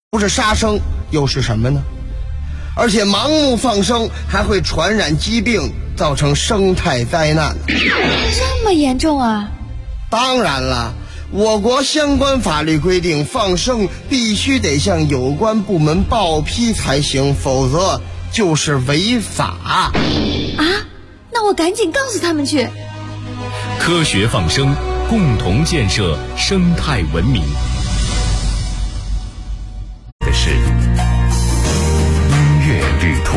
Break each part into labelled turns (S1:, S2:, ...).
S1: 不是杀生又是什么呢？而且盲目放生还会传染疾病，造成生态灾难。
S2: 这么严重啊？
S1: 当然了，我国相关法律规定，放生必须得向有关部门报批才行，否则就是违法。
S2: 啊？那我赶紧告诉他们去。
S3: 科学放生，共同建设生态文明。的是音乐旅途。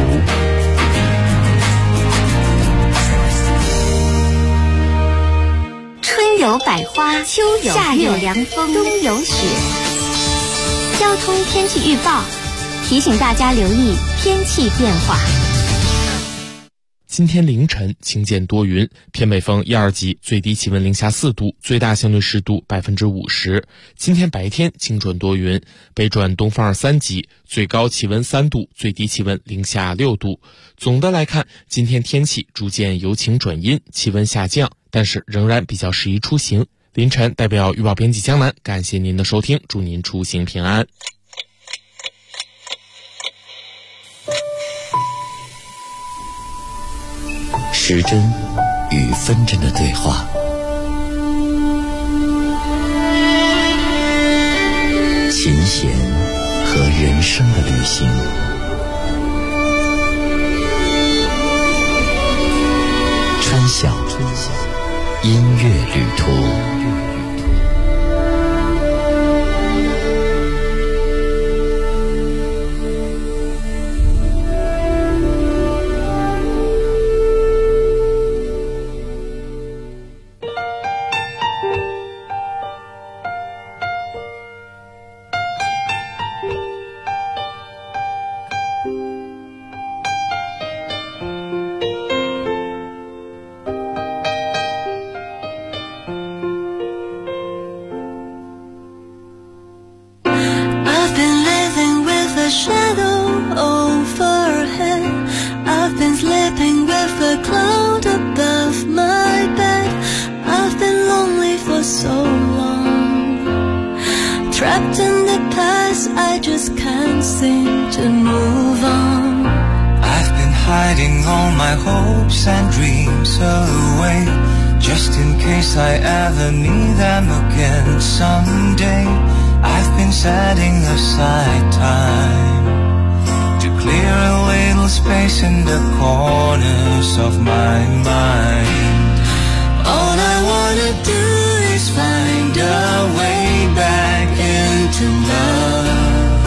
S4: 春有百花，秋有夏有凉风，冬有雪。交通天气预报提醒大家留意天气变化。
S5: 今天凌晨晴间多云，偏北风1、2级，最低气温零下4度，最大相对湿度50%。今天白天晴转多云，北转东风2、3级，最高气温3度，最低气温零下6度。总的来看，今天天气逐渐由晴转阴，气温下降，但是仍然比较适宜出行。凌晨代表预报编辑江南，感谢您的收听，祝您出行平安。
S3: 时针与分针的对话，琴弦和人生的旅行，川小音乐旅途。
S6: Trapped in the past, I just can't seem to move on.
S7: I've been hiding all my hopes and dreams away, just in case I ever need them again someday. I've been setting aside time to clear a little space in the corners of my mind.
S6: All I wanna do is find a way back into love.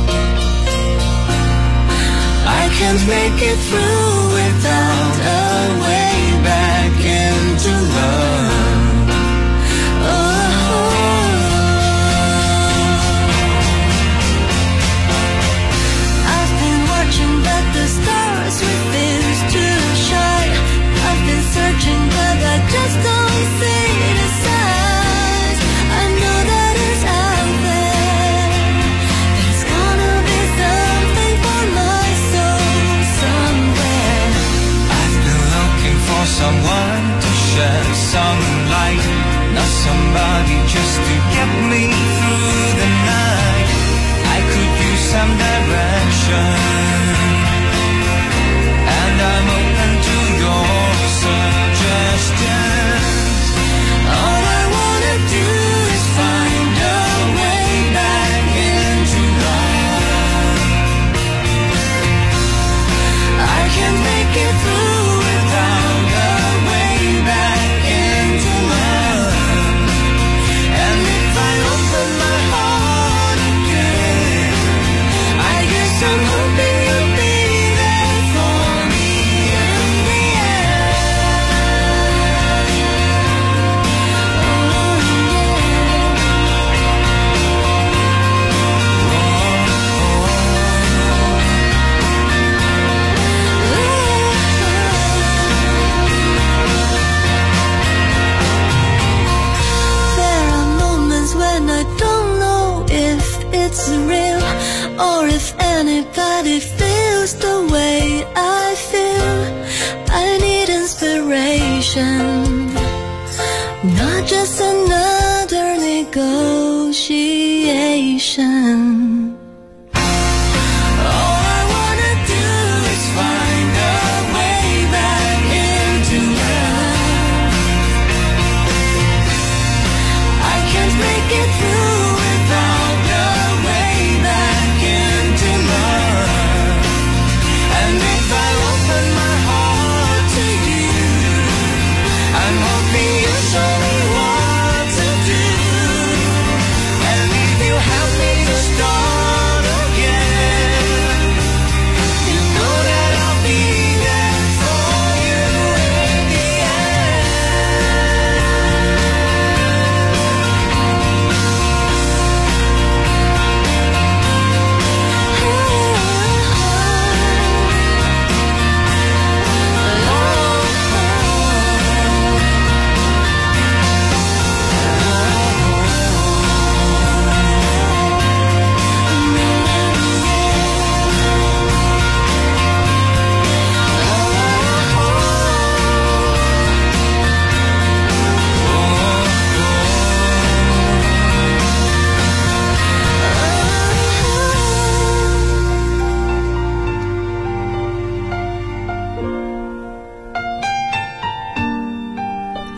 S6: I can't make it through without a way back into love. I've been watching but the stars refuse to shine. I've been searching but I just don't see the signs. I know that it's out there. There's gonna be something for my soul somewhere.
S7: I've been looking for someone to shed some light, not somebody just to get me through the night. I could use some direction, and I'm open to your suggestions.
S6: All I wanna do is find a way back into love. I can't make it through without a way back into love. And if I open my heart again, I guess I'm hoping you'll be there for me in the There are moments when I don't know if it's real or if anybody feels the way I feel. I need inspiration, not just another negotiation.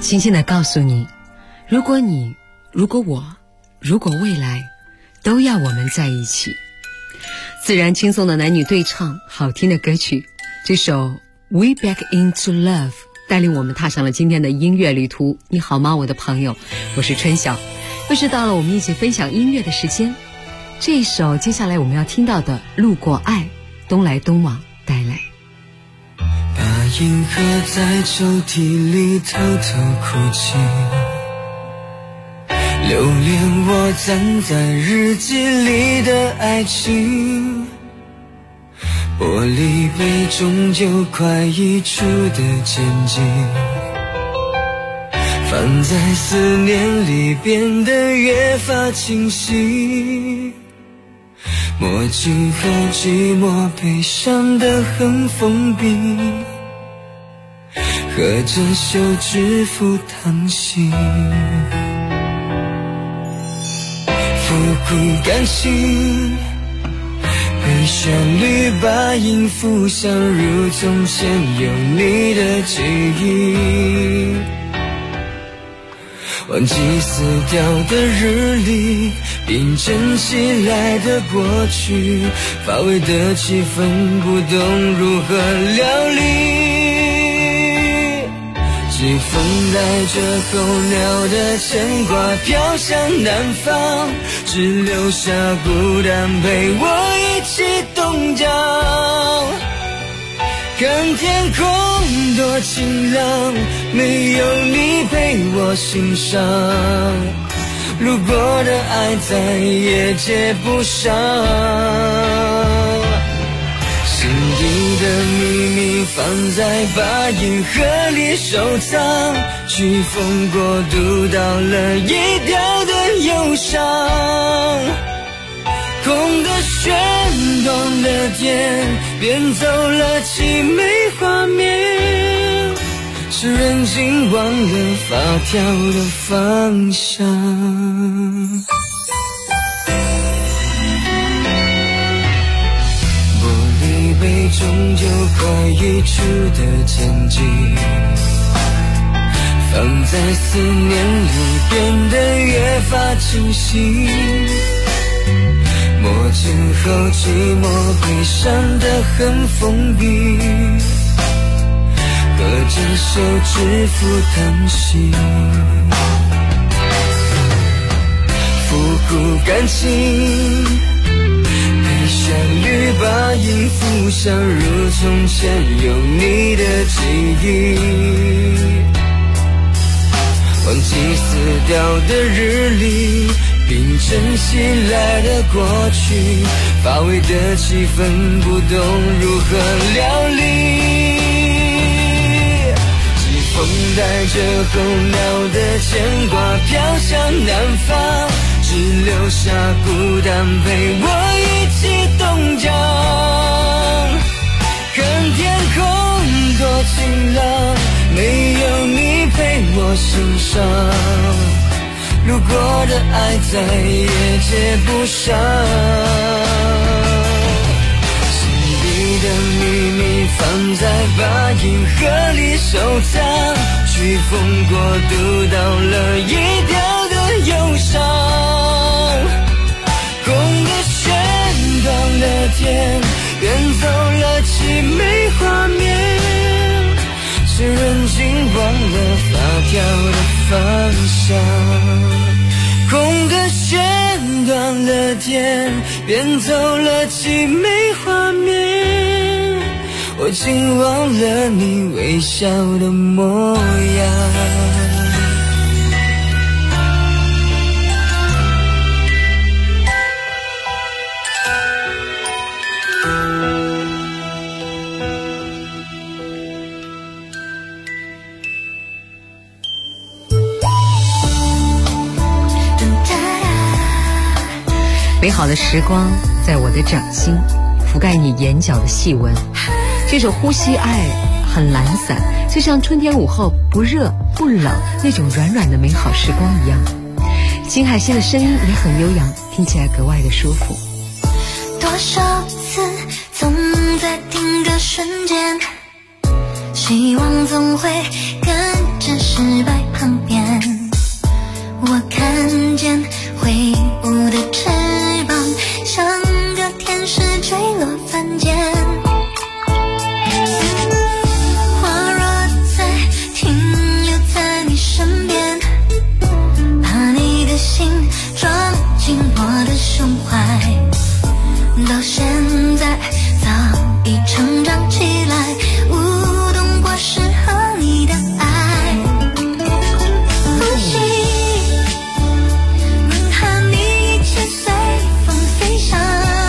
S8: 轻轻地告诉你，如果你，如果我，如果未来都要我们在一起。自然轻松的男女对唱，好听的歌曲，这首 We Back Into Love 带领我们踏上了今天的音乐旅途。你好吗，我的朋友，我是春晓，又是到了我们一起分享音乐的时间。这一首接下来我们要听到的《路过爱》，东来东往带来。
S7: 把银河在抽屉里偷偷哭泣，留恋我攒在日记里的爱情，玻璃杯中有快溢出的剪辑，放在思念里变得越发清晰，墨镜后寂寞悲伤的很封闭，喝着休止符淌息，复古感情被旋律把音符像如从前有你的记忆，忘记撕掉的日历，并珍起来的过去，乏味的气氛不懂如何料理，季风带着候鸟的牵挂飘向南方，只留下孤单陪我一起冻僵，看天空多晴朗，没有你陪我欣赏，路过的爱再也接不上，心底的秘密放在把银河里收藏，飓风过渡到了一调的忧伤，空的旋断的电变走了凄美画面，是人竟忘了发条的方向，玻璃杯中有快溢出的剪辑，放在思念里变得越发清晰，墨镜后寂寞悲伤的很封闭，喝着休止符淌息，复古感情被旋律把音符像如从前有你的记忆，忘记撕掉的日历，并珍惜来的过去，乏味的气氛不懂如何料理，季风带着候鸟的牵挂飘向南方，只留下孤单陪我一起冻僵，看天空多晴朗，没有你陪我欣赏，路过的爱再也接不上，心底的秘密放在把银河里收藏，飓风过渡到了一调的忧伤，空的旋断了天远走了凄美画面，是人竟忘了发条的方向，空的旋断了电变走了凄美画面，我竟忘了你微笑的模样。
S8: 美好的时光在我的掌心，覆盖你眼角的细纹。这首呼吸爱很懒散，就像春天午后不热不冷那种软软的美好时光一样。金海心的声音也很悠扬，听起来格外的舒服。
S6: 多少次总在定格瞬间，希望总会跟着失败旁到现在早已成长起来，舞动过适合你的爱，呼吸能和你一起随风飞翔，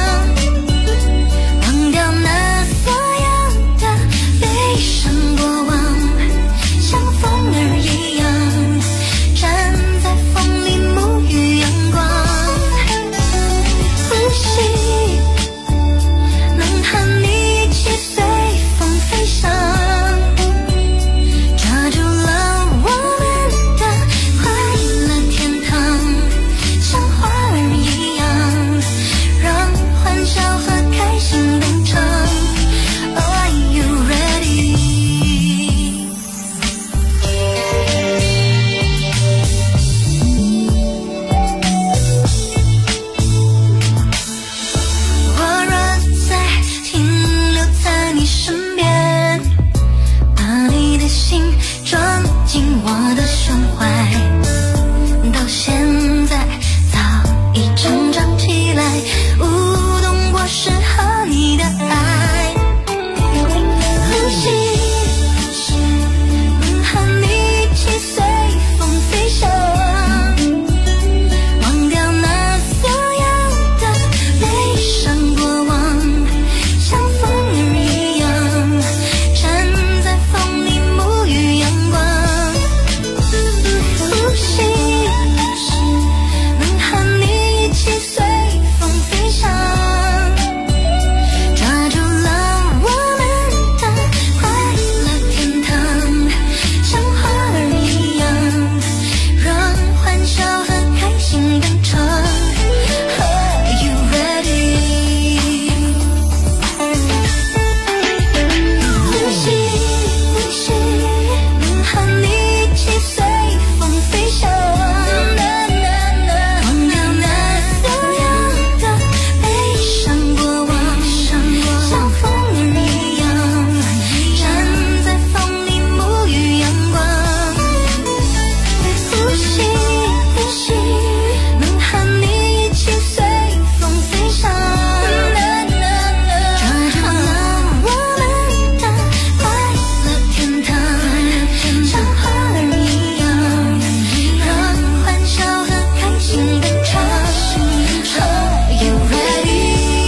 S6: 忘掉那所有的悲伤过往，像风儿一样站在风里沐浴阳光，呼吸能和你一起随风飞翔，抓住了我们的快乐天堂，像花儿一样让欢笑和开心登场。 Are you ready？ 我若再停留在你身边，把你的心装进我的胸怀，到现在早已成长起来，舞动过适合你的爱，呼吸能和你一起随风飞翔，忘掉那所有的悲伤过往，像风儿一样站在风里沐浴阳光，呼吸能和你一起随风飞翔，抓住了我们的快乐天堂，像花儿一样让欢笑和开心登场。Are you ready？ 呼吸能和你一起随风飞翔，忘掉那所有的悲伤过往，像风儿一样站在风里沐浴阳光，呼吸能和你一起随风飞翔，抓住了我们的快乐天堂，像花儿一样让欢笑和开心登场。Are you ready？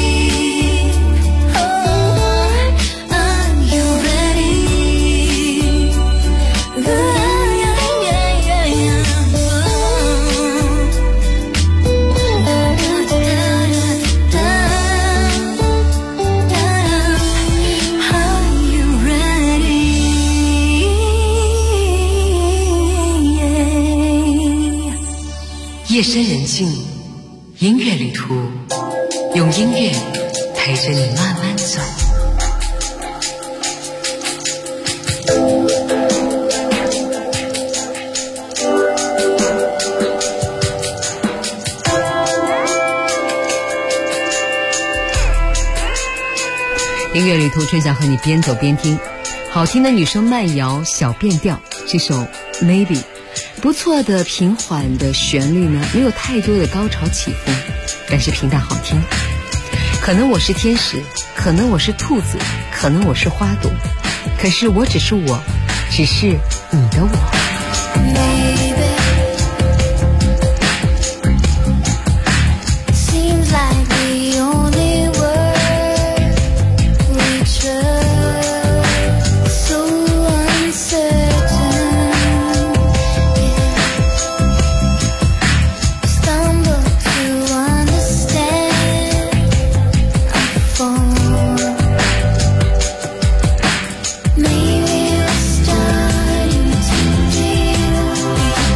S6: Are you ready？ Are you ready？
S8: 夜深人静，音乐旅途，用音乐陪着你慢慢走。音乐旅途，春想和你边走边听，好听的女生慢摇小变调，这首 Maybe。不错的平缓的旋律呢，没有太多的高潮起伏，但是平淡好听。可能我是天使，可能我是兔子，可能我是花朵，可是我只是我，只是你的我。
S6: Maybe we're starting to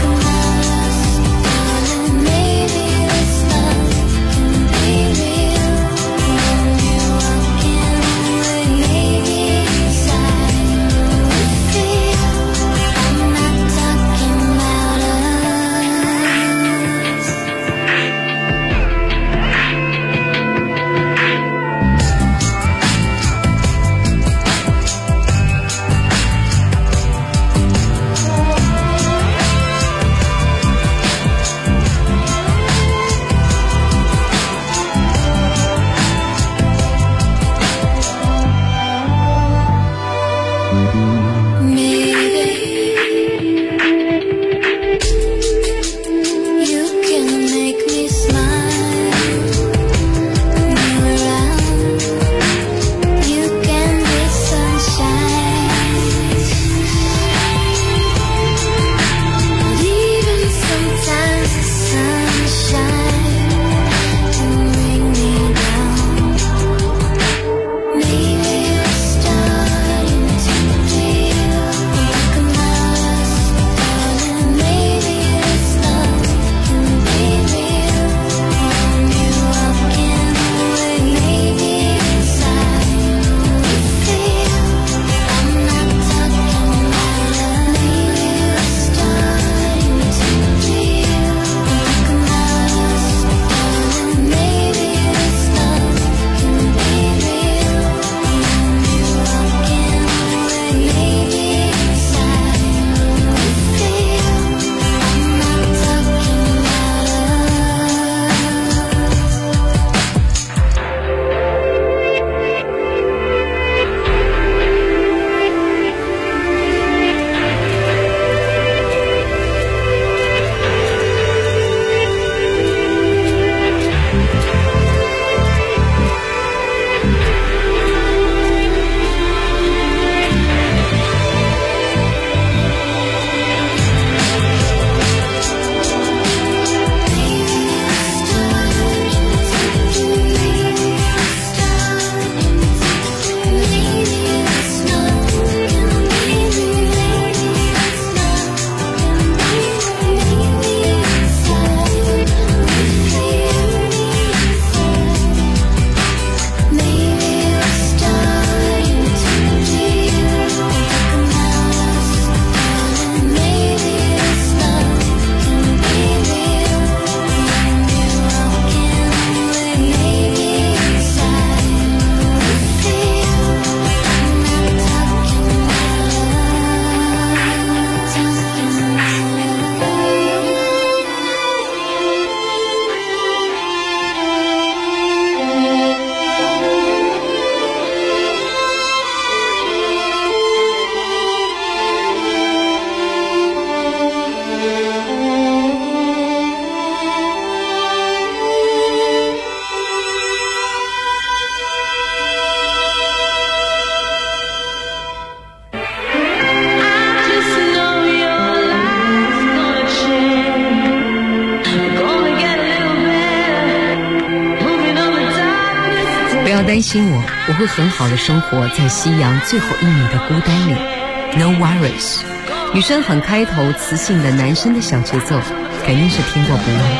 S8: 要担心我，我会很好的生活在夕阳最后1米的孤单里。No worries。女生很开头磁性的男生的小节奏，肯定是听过不忘。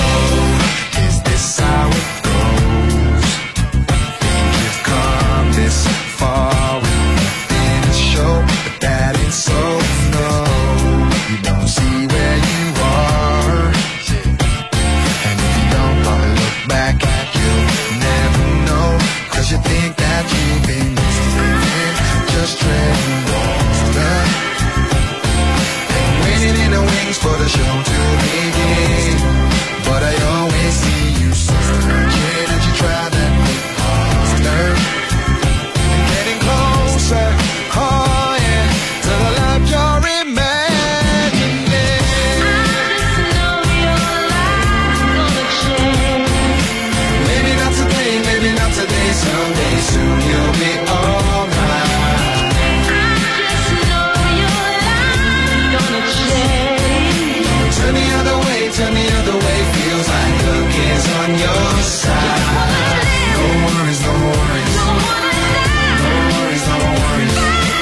S9: For the show to begin, but I always see you searching as you try that bit harder, getting closer, oh yeah, to the life you're imagining. I just know your life's gonna change. Maybe not today, maybe not today, someday soon you'll be alright. I just know your life's gonna change. Turn the other way, feels like luck is on your side. No worries, no worries. No worries, no worries.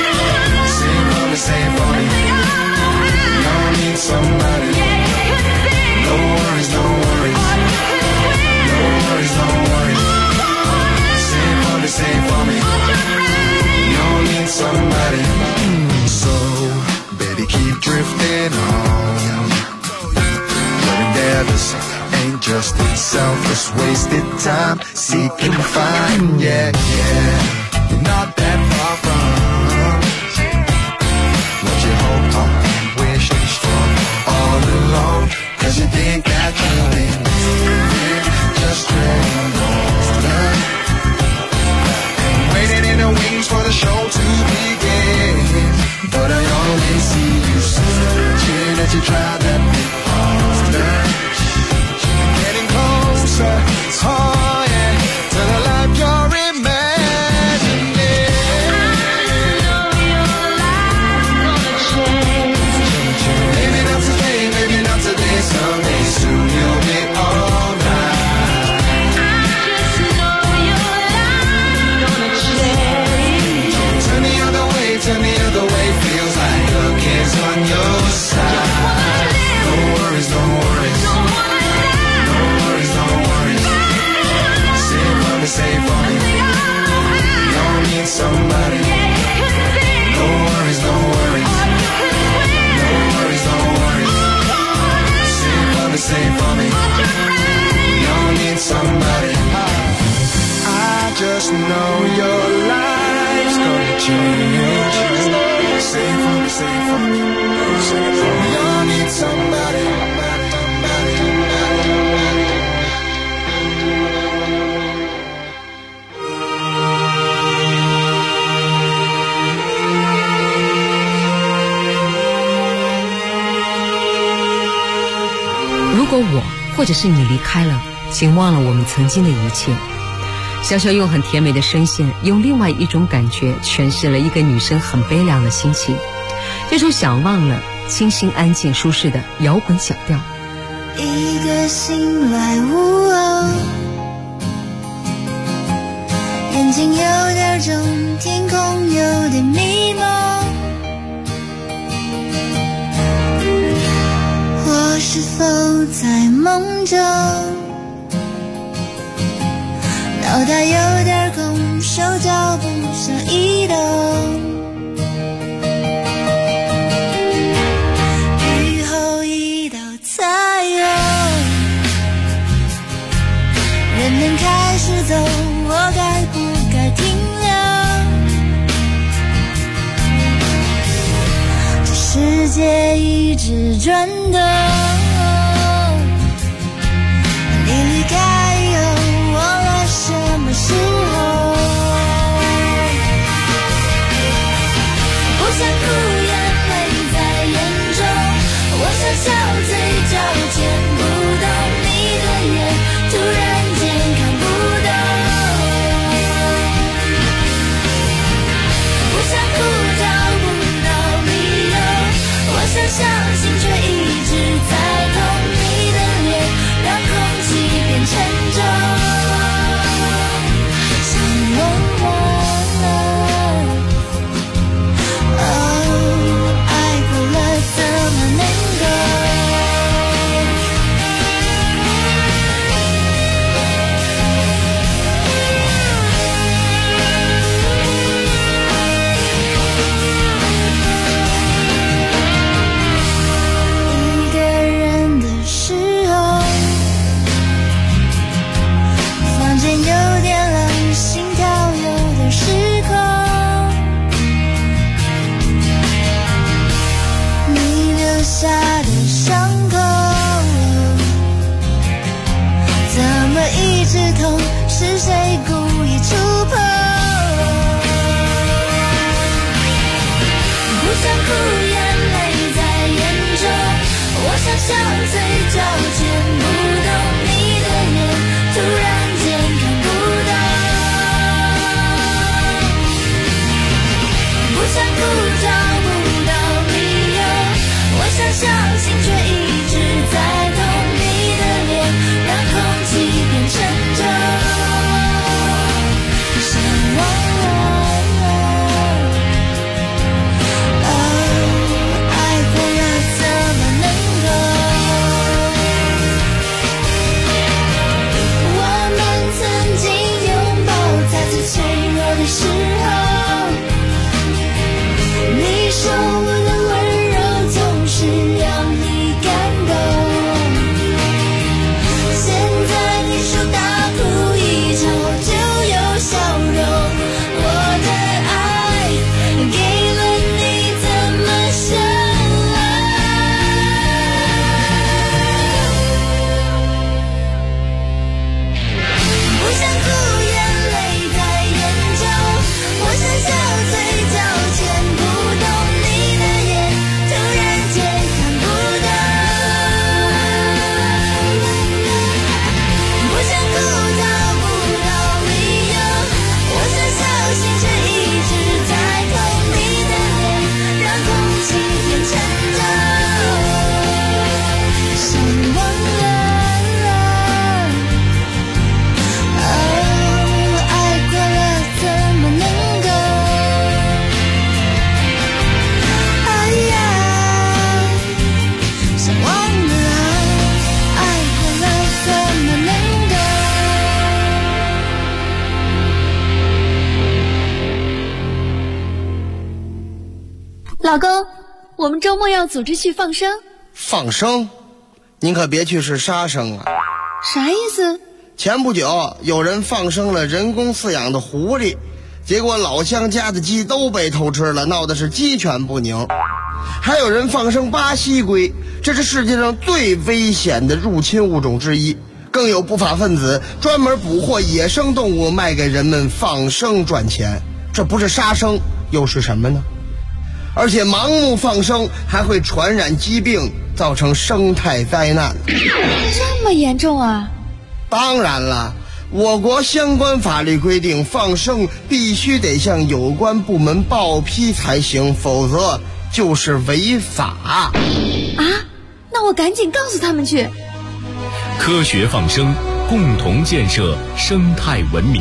S9: Save for me. You all need somebody. No worries, no worries. No worries, no worries. Save for me. You all need somebody. So, baby, keep drifting on. This ain't just selfish, wasted time. Seek and find, yeah, yeah. You're not that far from what you hope on and wish for all along. Cause you think that you've been living just treading water and waiting in the wings for the show to begin. But I always see you searching as you try that bit harder, getting closer, oh yeah, to the life you're imagining. I know your life's gonna change. Maybe not today, maybe not today, someday soon you'll be alright. I just know your life's gonna change. Turn the other way, feels like luck is on your side. No worries, no worries. No worries, no worries. Save for me. You don't need somebody. No worries, no worries. No worries, no worries. Save for me. You don't need somebody. I just know your life's gonna change. Save for me. You don't need somebody.
S8: 如果我或者是你离开了，请忘了我们曾经的一切。潇潇用很甜美的声线，用另外一种感觉诠释了一个女生很悲凉的心情。这首《想忘了》清新安静舒适的摇滚小调。
S6: 一个醒来无哦，眼睛有点肿，天空有点迷蒙，我是否在梦中？脑袋有点空，手脚不想移动，雨后一道彩虹，人们开始走，我该不该停留？这世界一直转动，你离开以后，忘了什么时候？不想哭，眼泪在眼中，我想笑，嘴角见不到你的眼，突然间看不懂。不想哭，找不到理由，我想相信，却一直在。
S2: 老公，我们周末要组织去放生。
S1: 放生？您可别去是杀生啊！
S2: 啥意思？
S1: 前不久有人放生了人工饲养的狐狸，结果老乡家的鸡都被偷吃了，闹的是鸡犬不宁。还有人放生巴西龟，这是世界上最危险的入侵物种之一。更有不法分子专门捕获野生动物卖给人们放生赚钱，这不是杀生又是什么呢？而且盲目放生还会传染疾病，造成生态灾难。
S2: 这么严重啊？
S1: 当然了，我国相关法律规定，放生必须得向有关部门报批才行，否则就是违法。
S2: 啊？那我赶紧告诉他们去。
S3: 科学放生，共同建设生态文明。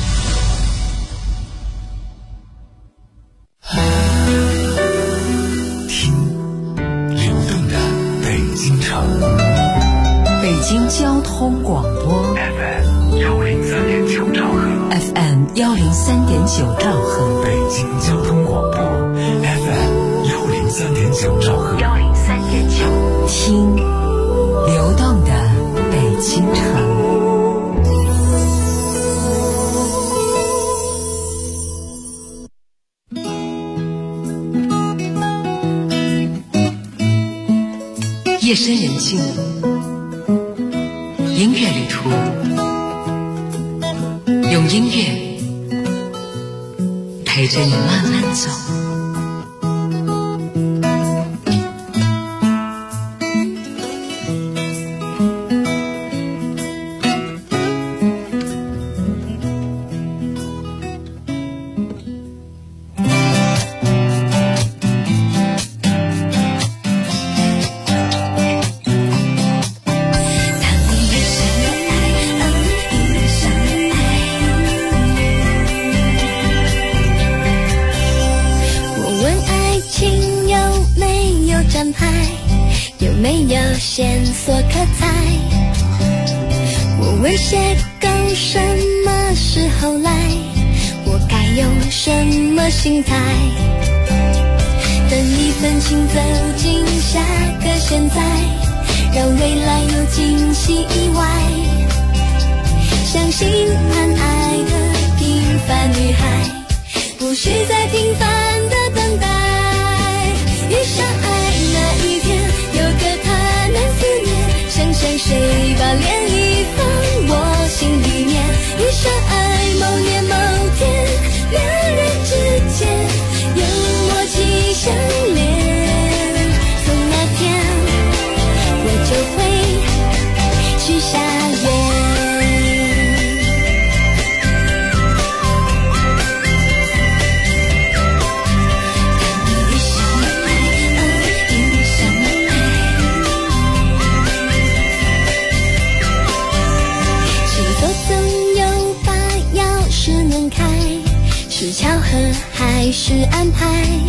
S8: 北京交通广播
S10: FM 103.9兆赫
S8: FM 103.9兆赫，
S10: 北京交通广播 FM 103.9兆赫
S8: 103.9，听流动的北京城。夜深人静，音乐旅途，用音乐陪着你慢慢走。
S6: 线索可猜，我问邂逅什么时候来，我该用什么心态，等一份情走进下个现在，让未来有惊喜意外，相信谈爱的平凡女孩不需再平凡的等待，遇上爱那一天有个他难思念，想想谁把涟漪放我心里面，遇上爱某年某天两人之间有默契相连，从那天我就会许下愿。是巧合还是安排？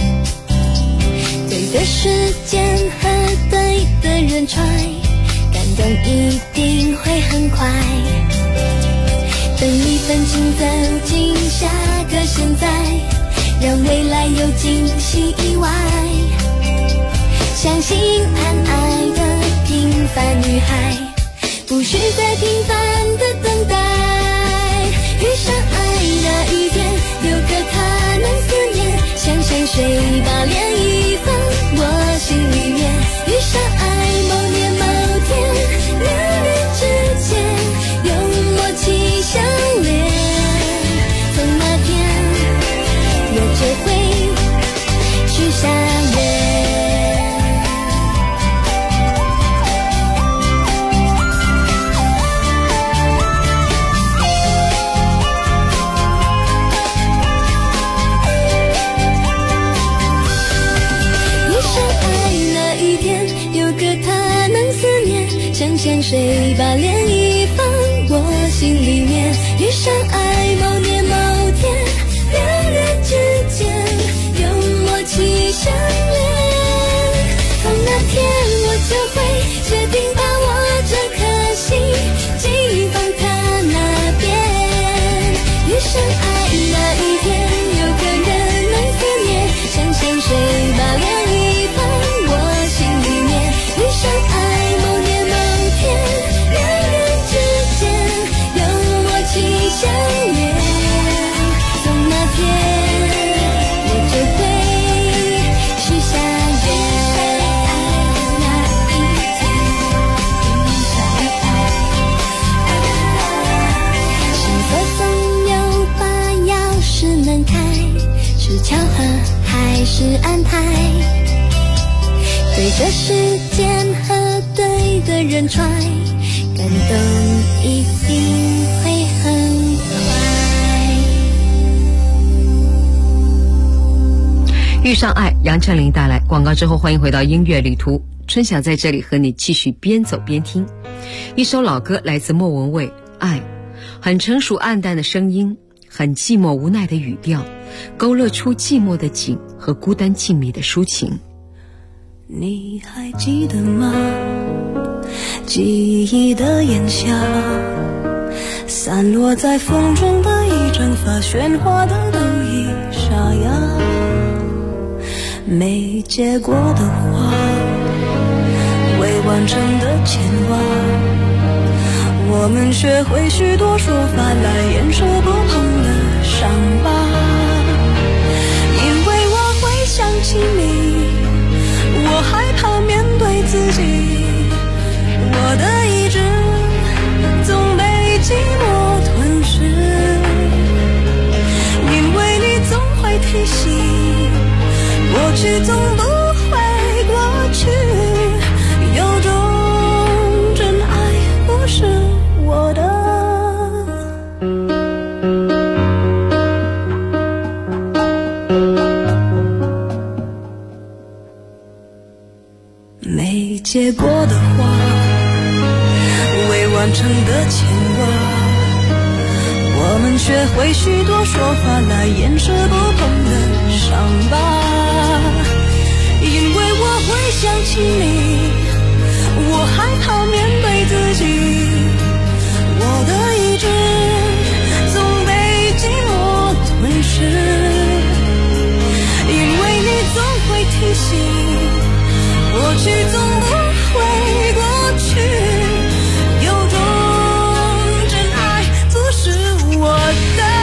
S6: 对的时间和对的人揣，感动一定会很快。等一份情走进下个现在，让未来有惊喜意外。相信谈爱的平凡女孩不需再平凡的等待，遇上爱那一天有个他能思念，想想谁把涟漪放我心里面，遇上爱某年某天两人之间有默契相连，从那天我就会许下愿。想想谁把涟漪放我心里面，遇上爱某年某天两人之间有默契相连，从那天我就会决定把我这颗心寄放他那边，遇上爱那一天有个人能思念，想想谁把涟还是安排，对着时间和对的人揣，感动一定会很快。
S8: 遇上爱，杨丞琳带来。广告之后，欢迎回到音乐旅途。春晓在这里和你继续边走边听。一首老歌来自莫文蔚，《爱》，很成熟暗淡的声音，很寂寞无奈的语调，勾勒出寂寞的景和孤单静谧的抒情。
S6: 你还记得吗？记忆的炎夏，散落在风中的一整发，喧哗的都已沙哑，没结果的花，未完成的牵挂，我们学会许多说法来掩饰不碰的伤疤。因为我会想起你，我害怕面对自己，我的意志总被寂寞吞噬。因为你总会提醒，过去总不会过去，有种真爱不是我的。没结果的花，未完成的牵挂，我们学会许多说法来掩饰不碰的伤疤。因为我会想起你，我害怕面对自己，我的意志总被寂寞吞噬。因为你总会提醒，过去总不会过去，有种真爱不是我的。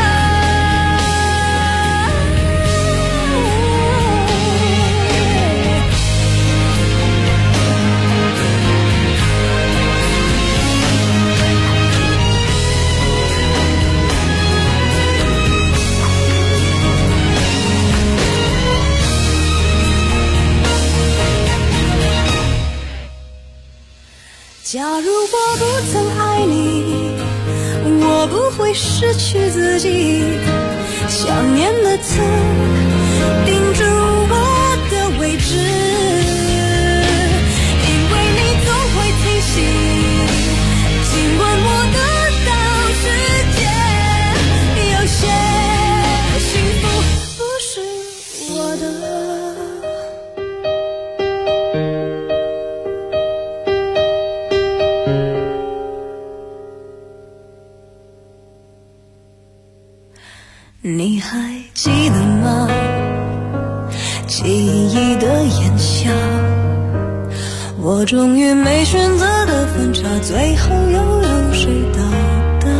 S6: 假如我不曾爱你，我不会失去自己，想念的刺钉住我的位置。因为你总会提醒，尽管我得到世界，有些幸福不是我的。你还记得吗？记忆的炎夏，我终于没选择的分岔，最后又有谁到达？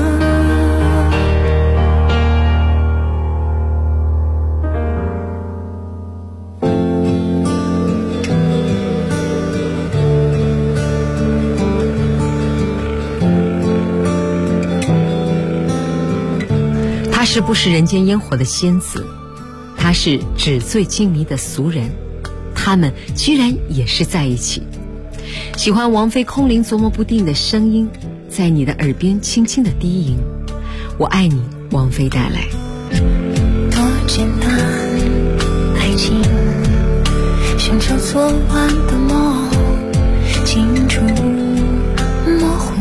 S8: 她是不食人间烟火的仙子，她是纸醉金迷的俗人，他们居然也是在一起。喜欢王菲空灵琢磨不定的声音，在你的耳边轻轻的低吟，我爱你，王菲带来。
S6: 多简单，爱情像就做完的梦，清楚模糊。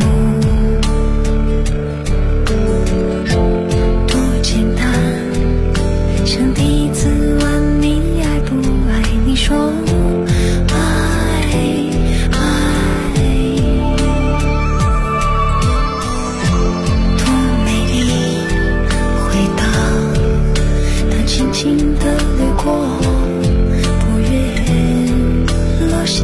S6: 多简单，像第一次问你爱不爱，你说轻轻地掠过，不愿落下。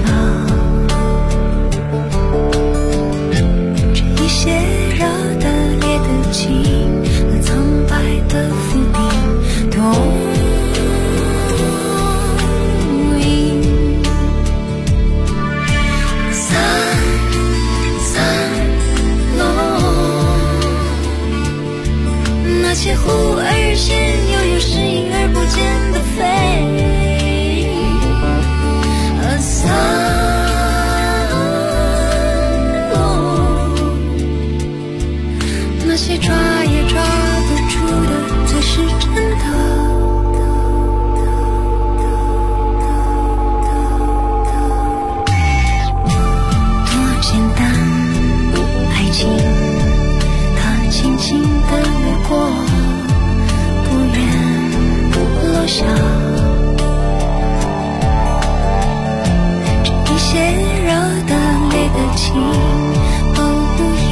S6: 心都不应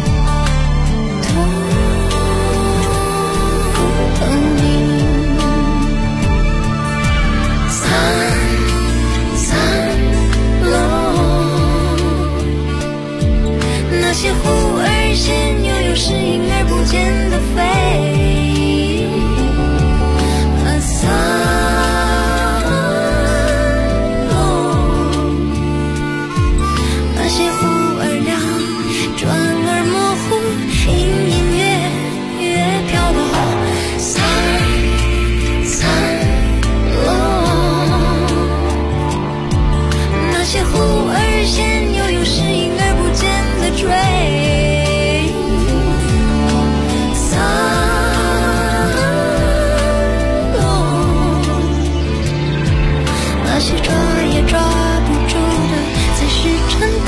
S6: 同意。那些忽而现又有时隐而不见的飞，那些忽而亮，转而模糊，隐隐约约飘到散落。那些忽而现又有时隐而不见的追，散落。那些抓也抓不住的才是真的。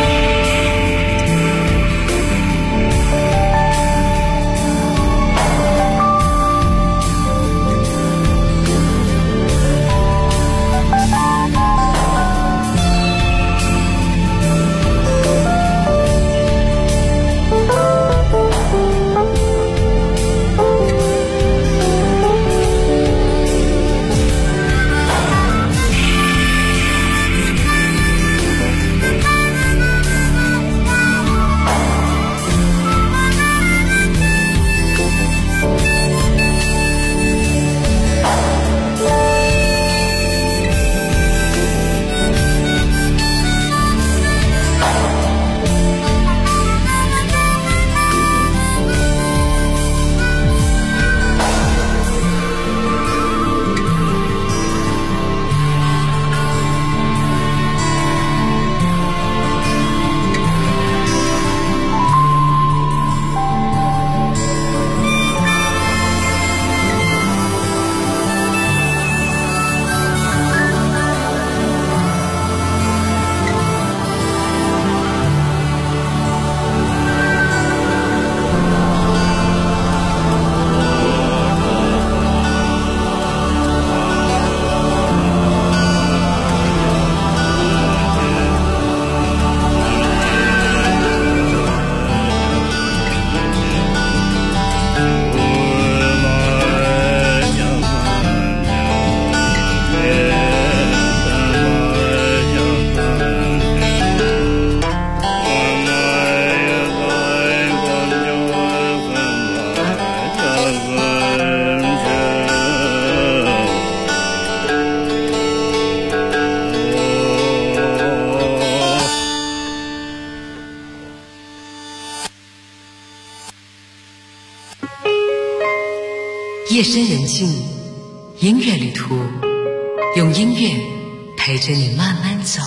S8: 夜深人静，音乐旅途，用音乐陪着你慢慢走。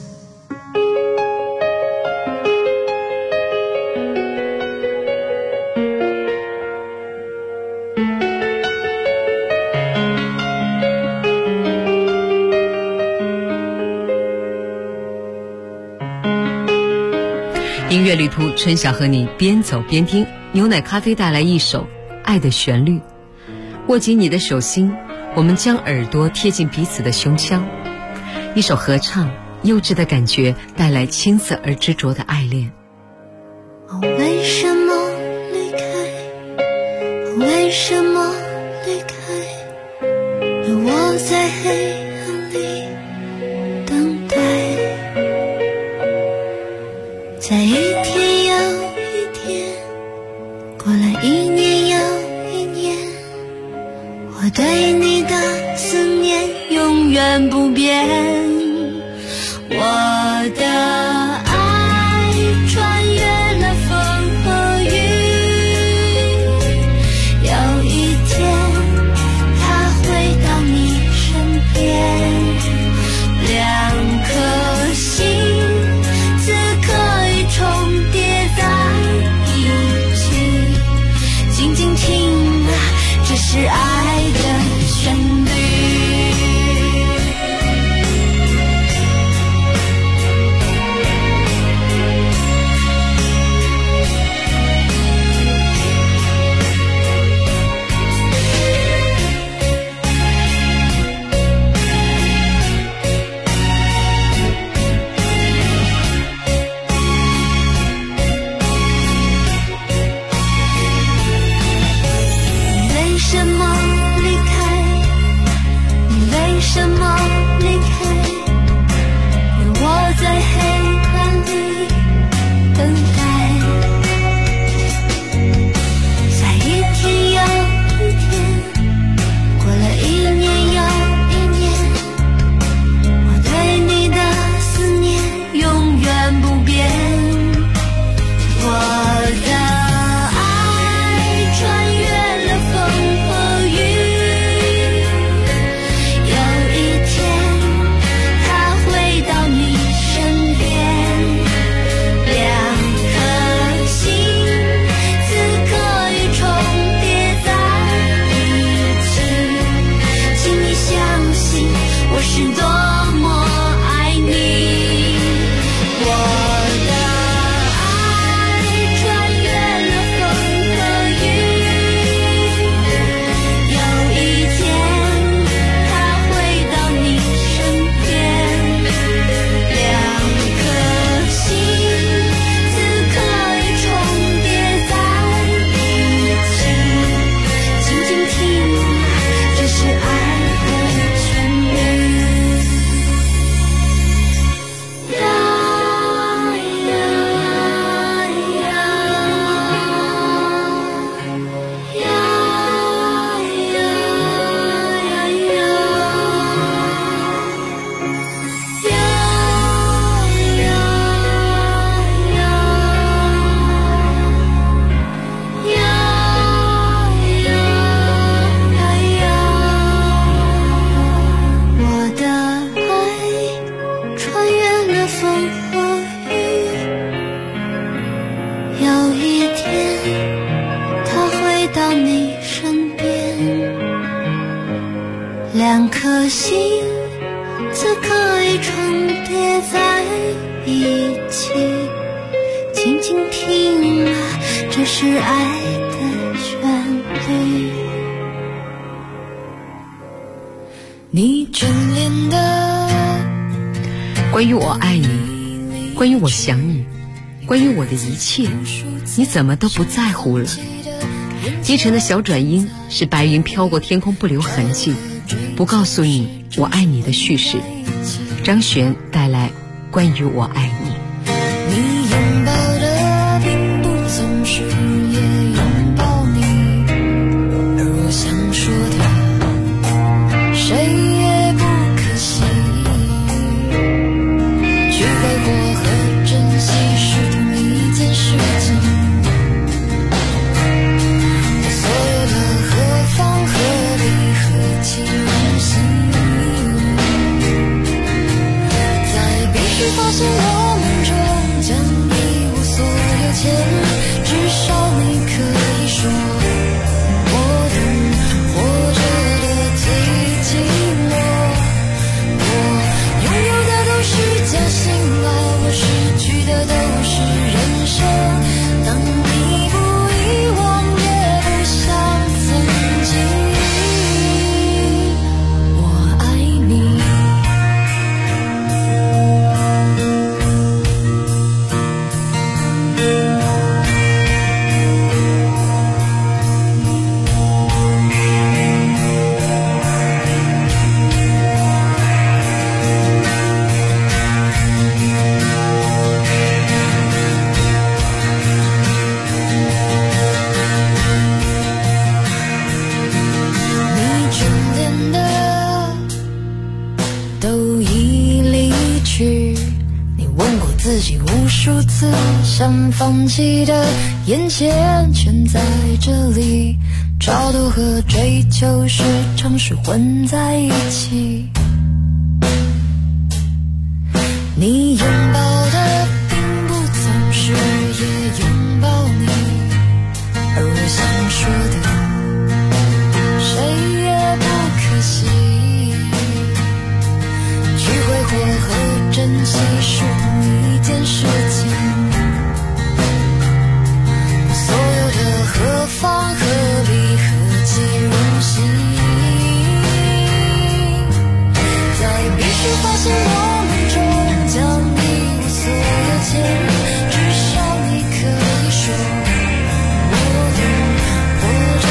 S8: 音乐旅途，春晓和你边走边听。牛奶咖啡带来一首《爱的旋律》，握紧你的手心，我们将耳朵贴近彼此的胸腔。一首合唱，幼稚的感觉带来青涩而执着的爱恋。
S6: 为什么离开？为什么离开？而我在黑暗里等待，在一天又一天，过了一年又一年，我对你的思念永远不变。我的爱穿越了风和雨，有一天它会到你身边，两颗心此刻已重叠在一起，静静听啊，这是爱的旋律。 什么离开，而我在黑暗里等待。在一天又一天，过了一年又一年，我对你的思念永远不变。我的爱穿越了风和雨，有一天它会到你身边，两颗心此刻已重叠在一起，请你相信我是多么爱你。我的爱穿越了风和雨，有一天它会到你身边，两颗心此刻已重叠在一起，静静听，这是爱的旋律。我的爱穿越了风和雨，有一天它会到你身边，两颗心此刻已重叠在一起，静静听啊，这是爱的旋律。你眷恋的
S8: 关于我爱你，关于我想你，关于我的一切，你怎么都不在乎了。低沉的小转音是白云飘过天空不留痕迹，不告诉你我爱你的叙事。张悬带来关于我爱你。
S6: 你拥抱的并不总是也拥抱你，而我想说的谁也不可惜，去挥霍和珍惜是同一件事情。我所有的何方何必何其荣幸，在必须发现我们终将一无所有前，至少你可以说我等活着的最寂寞。我拥有的都是侥幸吧，我失去的都是人生。当你不遗忘也不像曾经，我爱你。你眷恋的都已离去，你问过自己无数次，想放弃的眼前全在这里，超度和追求时常是混在一起。你拥抱的并不总是也拥抱你，而我想说的谁也不可惜，去挥霍和珍惜是同一件事情。所有的何方何必何其荣幸，在必须发现我们终将一无所有前，至少你可以说我等活着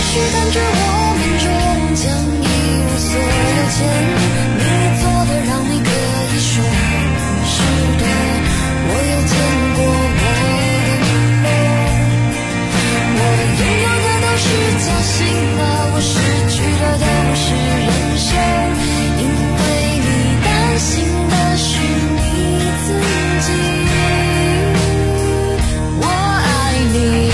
S6: 许感觉我们终将一无所有前，你做的让你可以说是对，我有见过我的梦，我拥有的都是假性的，我失去的都是人生，因为你担心的是你自己。我爱你。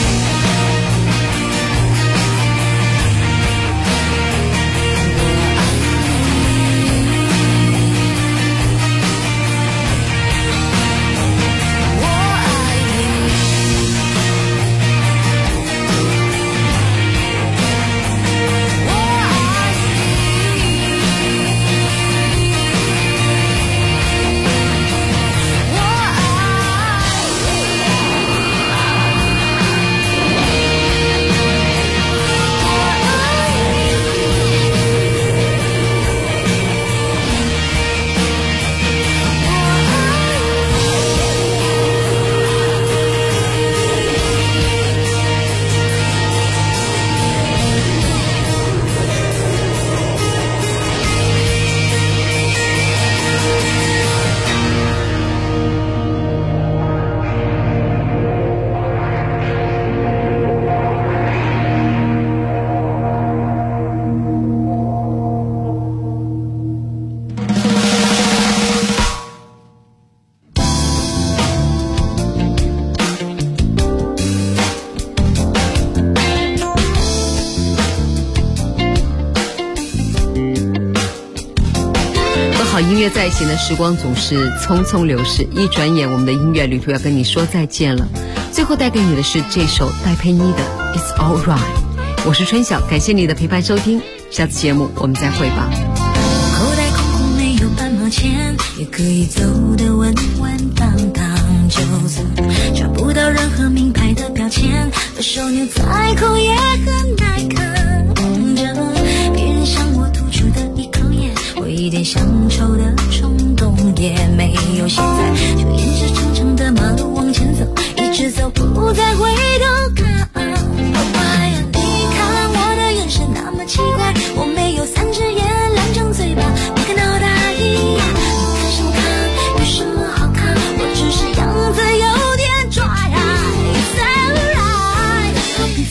S8: 音乐在一起呢，时光总是匆匆流逝，一转眼我们的音乐旅途要跟你说再见了。最后带给你的是这首戴佩妮的 It's Alright。 我是春晓，感谢你的陪伴收听，下次节目我们再会吧。
S6: 口袋空空没有半毛钱，也可以走得稳稳当当，就算找不到任何名牌的标签，的手牛仔裤也很耐看，着别人向我吐出的一口烟，我一点乡愁的冲动也没有，现在就沿着长长的马路往前走，一直走不再回头看。哎呀，你看我的眼神那么奇怪，我没有三只眼两张嘴巴每个脑袋一样，你看什么看，有什么好看，我只是样子有点拽。 It's alright, I'll be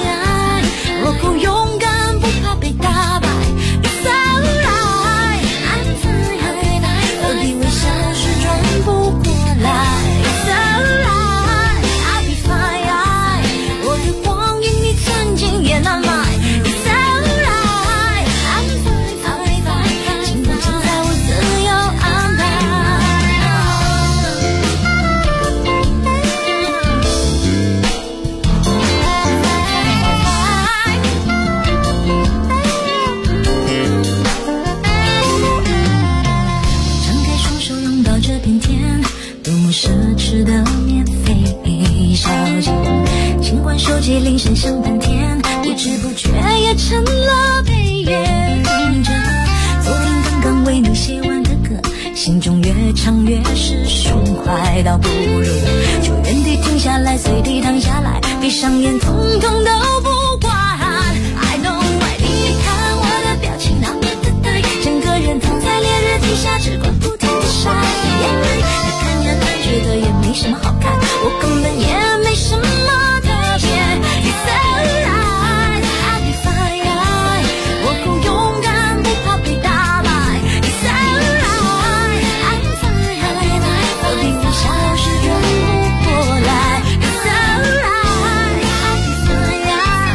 S6: fine， 我够勇敢不怕被打败。 It's alright, I'm fine， 何必微笑时转不过来。 It's alright, I'll be fine， 我的光阴你曾经也难买。 It's alright, I'm fine， 尽管现在我自由安排。张开双手拥抱这片天，多么奢侈的免费消遣，尽管手机铃声响半天，不知不觉也成了配乐。着昨天刚刚为你写完的歌，心中越唱越是爽快，倒不如就原地停下来，随地躺下来，闭上眼，统统都不管。I don't mind， 你看我的表情那么的呆，整个人躺在烈日底下，只管不停地晒。你看呀看，觉得也没什么好看，我根本也没什么特别。It's alright, I'll be fine， 我够勇敢不怕被打败。It's alright, I'm fine， 何必微笑时转不过来。It's alright, I'll be fine，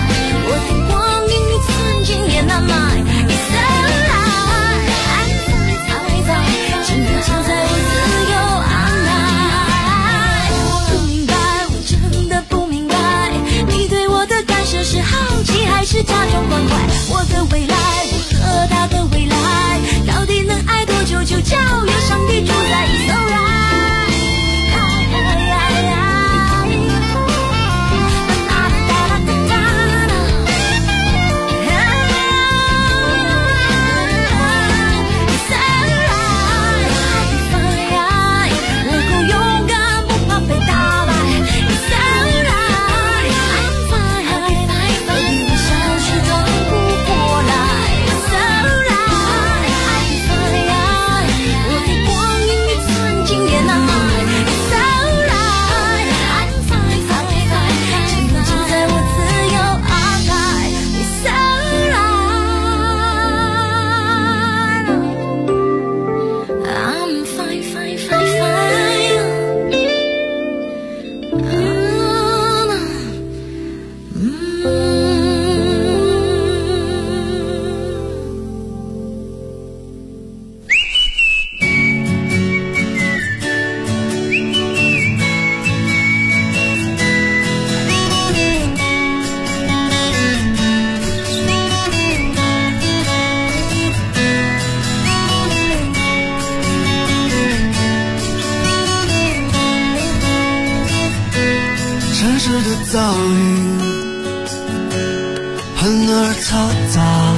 S7: 很而嘈杂，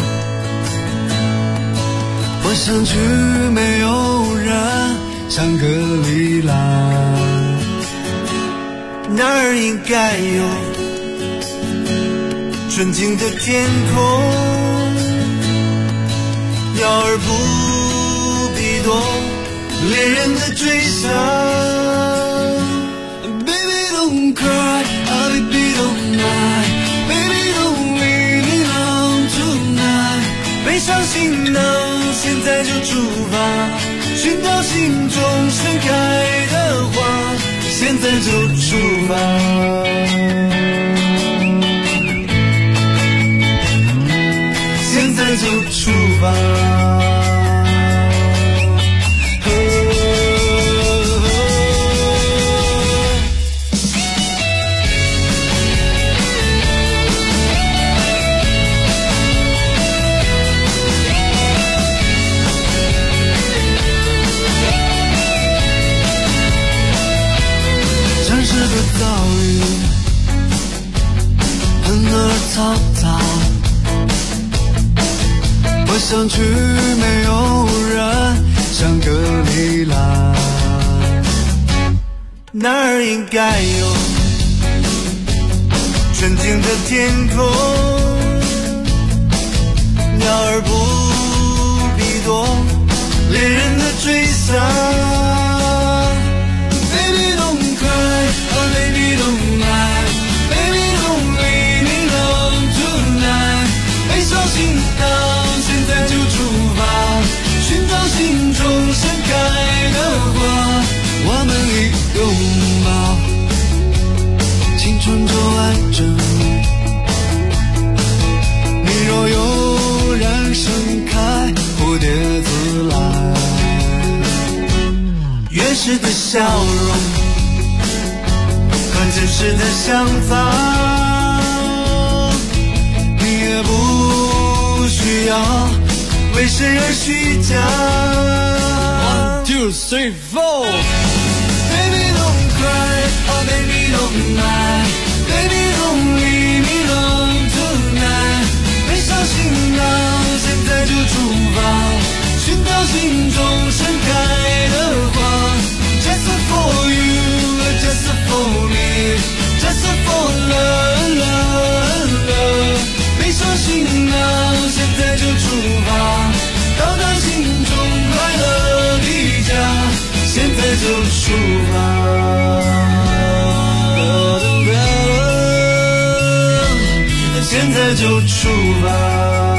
S7: 我想去没有人，香格里拉，那儿应该有纯净的天空，鸟儿不必懂恋人的追想。Baby don't cry, oh baby don't lie, baby don't leave me alone tonight。背上行囊，现在就出发，寻找心中盛开的花，现在就出发。现在就出发。城市的噪音很而嘈杂，我想去没有人，香格里拉，那儿应该有纯净的天空，鸟儿不必躲恋人的追杀。Baby don't cry, oh baby don't lie, baby don't leave me alone tonight。背上行囊，现在就出发，寻找心中盛开的花，我们一拥抱，青春就完整。你若有人盛开，蝴蝶自来。原始的笑容和真实的想法，你也不需要为谁而虚假。One, two, three, four. Baby don't cry, oh baby don't lie, baby don't leave me alone tonight。背上行囊，现在就出发，寻找心中盛开的花。Just for you, just for me, just for love, love, love。背上行囊，现在就出发，到达心中快乐的家，现在就出发。现在就出发。